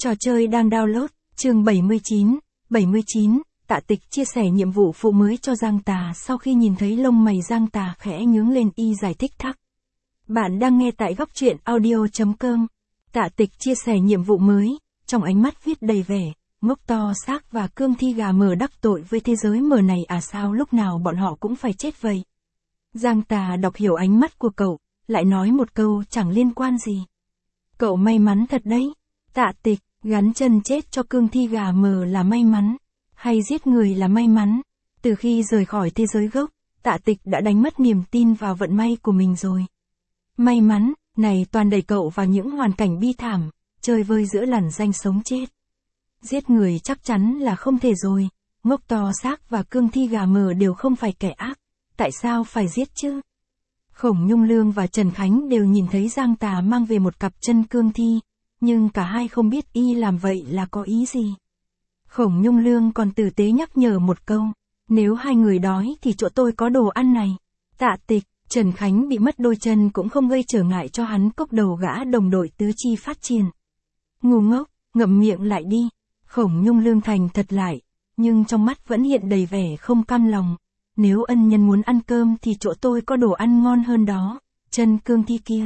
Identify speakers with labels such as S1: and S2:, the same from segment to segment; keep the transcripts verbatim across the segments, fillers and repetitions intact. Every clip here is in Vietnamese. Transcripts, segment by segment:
S1: Trò chơi đang download, chương bảy mươi chín, bảy mươi chín, Tạ Tịch chia sẻ nhiệm vụ phụ mới cho Giang Tà sau khi nhìn thấy lông mày Giang Tà khẽ nhướng lên y giải thích thắc. Bạn đang nghe tại góc truyện audio chấm com. Tạ Tịch chia sẻ nhiệm vụ mới, trong ánh mắt viết đầy vẻ, ngốc to xác và cương thi gà mờ đắc tội với thế giới mờ này à sao lúc nào bọn họ cũng phải chết vậy. Giang Tà đọc hiểu ánh mắt của cậu, lại nói một câu chẳng liên quan gì. Cậu may mắn thật đấy. Tạ Tịch, gắn chân chết cho cương thi gà mờ là may mắn, hay giết người là may mắn. Từ khi rời khỏi thế giới gốc, Tạ Tịch đã đánh mất niềm tin vào vận may của mình rồi. May mắn, này toàn đẩy cậu vào những hoàn cảnh bi thảm, chơi vơi giữa lằn ranh sống chết. Giết người chắc chắn là không thể rồi, ngốc to xác và cương thi gà mờ đều không phải kẻ ác, tại sao phải giết chứ? Khổng Nhung Lương và Trần Khánh đều nhìn thấy Giang Tà mang về một cặp chân cương thi, nhưng cả hai không biết y làm vậy là có ý gì. Khổng Nhung Lương còn tử tế nhắc nhở một câu, nếu hai người đói thì chỗ tôi có đồ ăn này. Tạ Tịch, Trần Khánh bị mất đôi chân cũng không gây trở ngại cho hắn cốc đầu gã đồng đội tứ chi phát triển. Ngu ngốc, ngậm miệng lại đi. Khổng Nhung Lương thành thật lại, nhưng trong mắt vẫn hiện đầy vẻ không cam lòng. Nếu ân nhân muốn ăn cơm thì chỗ tôi có đồ ăn ngon hơn đó, chân cương thi kia.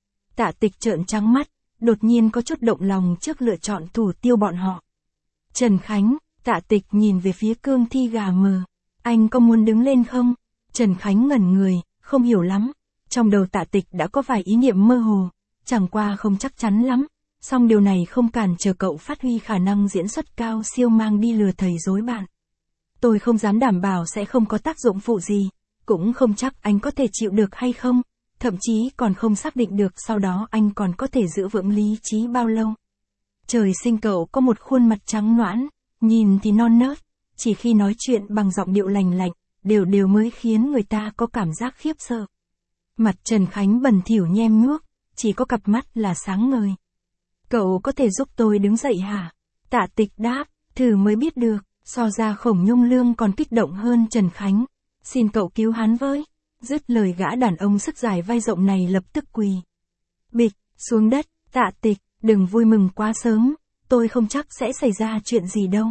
S1: Tạ Tịch trợn trắng mắt, đột nhiên có chút động lòng trước lựa chọn thủ tiêu bọn họ. Trần Khánh, Tạ Tịch nhìn về phía cương thi gà mờ. Anh có muốn đứng lên không? Trần Khánh ngẩn người, không hiểu lắm. Trong đầu Tạ Tịch đã có vài ý niệm mơ hồ, chẳng qua không chắc chắn lắm. Song điều này không cản trở cậu phát huy khả năng diễn xuất cao siêu mang đi lừa thầy dối bạn. Tôi không dám đảm bảo sẽ không có tác dụng phụ gì, cũng không chắc anh có thể chịu được hay không, thậm chí còn không xác định được sau đó anh còn có thể giữ vững lý trí bao lâu. Trời sinh cậu có một khuôn mặt trắng nõn, nhìn thì non nớt, chỉ khi nói chuyện bằng giọng điệu lành lạnh, đều đều mới khiến người ta có cảm giác khiếp sợ. Mặt Trần Khánh bẩn thỉu nhem nhuốc, chỉ có cặp mắt là sáng ngời. Cậu có thể giúp tôi đứng dậy hả? Tạ Tịch đáp, thử mới biết được. So ra Khổng Nhung Lương còn kích động hơn Trần Khánh. Xin cậu cứu hắn với. Dứt lời gã đàn ông sức dài vai rộng này lập tức quỳ. Bịch, xuống đất. Tạ Tịch, đừng vui mừng quá sớm, tôi không chắc sẽ xảy ra chuyện gì đâu.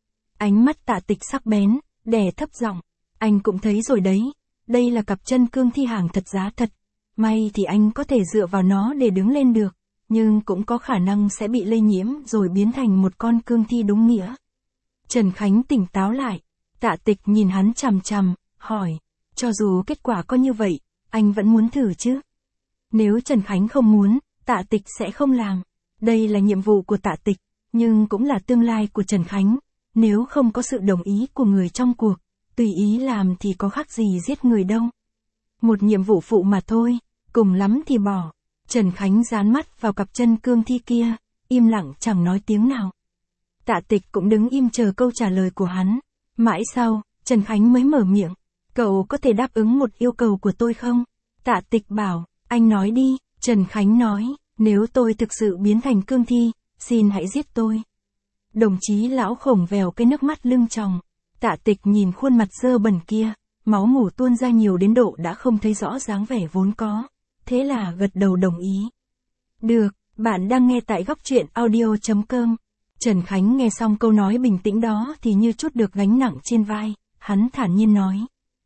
S1: Ánh mắt Tạ Tịch sắc bén, đè thấp giọng. Anh cũng thấy rồi đấy, đây là cặp chân cương thi hàng thật giá thật. May thì anh có thể dựa vào nó để đứng lên được, nhưng cũng có khả năng sẽ bị lây nhiễm rồi biến thành một con cương thi đúng nghĩa. Trần Khánh tỉnh táo lại, Tạ Tịch nhìn hắn chằm chằm, hỏi, cho dù kết quả có như vậy, anh vẫn muốn thử chứ? Nếu Trần Khánh không muốn, Tạ Tịch sẽ không làm. Đây là nhiệm vụ của Tạ Tịch, nhưng cũng là tương lai của Trần Khánh. Nếu không có sự đồng ý của người trong cuộc, tùy ý làm thì có khác gì giết người đâu. Một nhiệm vụ phụ mà thôi, cùng lắm thì bỏ. Trần Khánh dán mắt vào cặp chân cương thi kia, im lặng chẳng nói tiếng nào. Tạ Tịch cũng đứng im chờ câu trả lời của hắn. Mãi sau, Trần Khánh mới mở miệng. Cậu có thể đáp ứng một yêu cầu của tôi không? Tạ Tịch bảo, anh nói đi. Trần Khánh nói, nếu tôi thực sự biến thành cương thi, xin hãy giết tôi. Đồng chí lão Khổng vèo cái nước mắt lưng tròng. Tạ Tịch nhìn khuôn mặt dơ bẩn kia, máu mủ tuôn ra nhiều đến độ đã không thấy rõ dáng vẻ vốn có. Thế là gật đầu đồng ý. Được, bạn đang nghe tại góc truyện audio chấm com. Trần Khánh nghe xong câu nói bình tĩnh đó thì như trút được gánh nặng trên vai, hắn thản nhiên nói.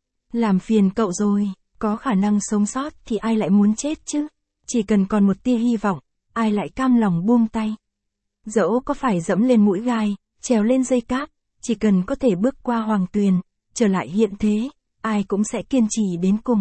S1: Làm phiền cậu rồi, có khả năng sống sót thì ai lại muốn chết chứ? Chỉ cần còn một tia hy vọng, ai lại cam lòng buông tay? Dẫu có phải dẫm lên mũi gai, trèo lên dây cáp, chỉ cần có thể bước qua hoàng tuyền, trở lại hiện thế, ai cũng sẽ kiên trì đến cùng.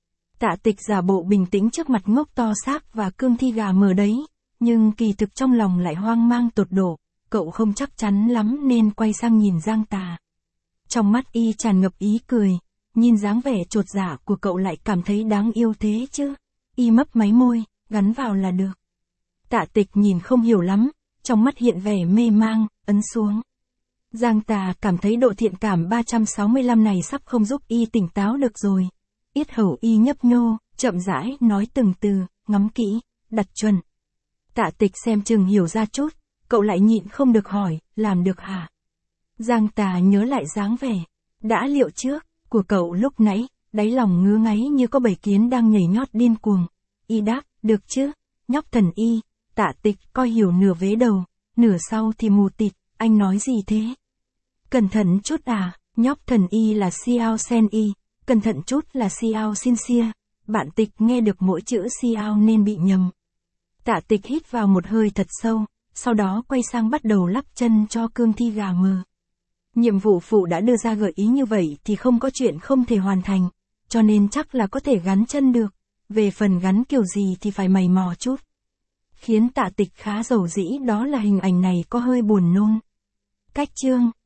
S1: Tạ Tịch giả bộ bình tĩnh trước mặt ngốc to xác và cương thi gà mờ đấy, nhưng kỳ thực trong lòng lại hoang mang tột độ. Cậu không chắc chắn lắm nên quay sang nhìn Giang Tà. Trong mắt y tràn ngập ý cười, nhìn dáng vẻ chột dạ của cậu lại cảm thấy đáng yêu thế chứ. Y mấp máy môi, gắn vào là được. Tạ Tịch nhìn không hiểu lắm, trong mắt hiện vẻ mê mang, ấn xuống. Giang Tà cảm thấy độ thiện cảm ba trăm sáu mươi lăm này sắp không giúp y tỉnh táo được rồi. Yết hầu y nhấp nhô, chậm rãi nói từng từ, ngắm kỹ, đặt chuẩn. Tạ Tịch xem chừng hiểu ra chút. Cậu lại nhịn không được hỏi, làm được hả? Giang Tà nhớ lại dáng vẻ, đã liệu trước, của cậu lúc nãy, đáy lòng ngứa ngáy như có bầy kiến đang nhảy nhót điên cuồng. Y đáp, được chứ, nhóc thần y. Tạ Tịch coi hiểu nửa vế đầu, nửa sau thì mù tịt, anh nói gì thế? Cẩn thận chút à, nhóc thần y là Xiao Sen y, cẩn thận chút là Xiao Xin Xia. Bạn Tịch nghe được mỗi chữ Xiao nên bị nhầm. Tạ Tịch hít vào một hơi thật sâu, sau đó quay sang bắt đầu lắp chân cho cương thi gà mờ. Nhiệm vụ phụ đã đưa ra gợi ý như vậy thì không có chuyện không thể hoàn thành, cho nên chắc là có thể gắn chân được. Về phần gắn kiểu gì thì phải mày mò chút. Khiến Tạ Tịch khá dầu dĩ đó là hình ảnh này có hơi buồn nôn. Cách chương